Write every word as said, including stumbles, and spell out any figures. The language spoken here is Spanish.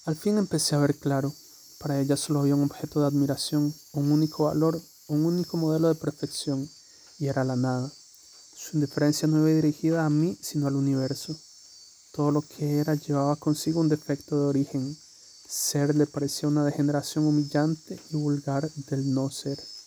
Al fin empecé a ver claro. Para ella solo había un objeto de admiración, un único valor, un único modelo de perfección, y era la nada. Su indiferencia no iba dirigida a mí, sino al universo. Todo lo que era llevaba consigo un defecto de origen. Ser le parecía una degeneración humillante y vulgar del no ser.